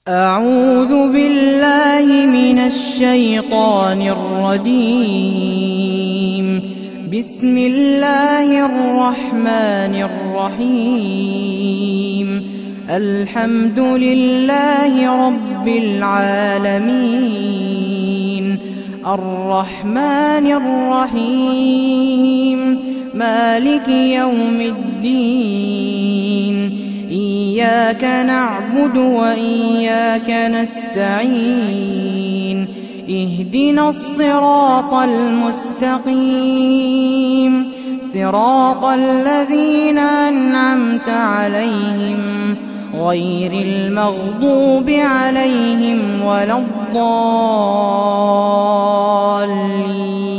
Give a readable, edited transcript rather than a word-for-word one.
أعوذ بالله من الشيطان الرجيم. بسم الله الرحمن الرحيم. الحمد لله رب العالمين، الرحمن الرحيم، مالك يوم الدين. إياك نعبد وإياك نستعين. اهدنا الصراط المستقيم، صراط الذين أنعمت عليهم غير المغضوب عليهم ولا الضالين.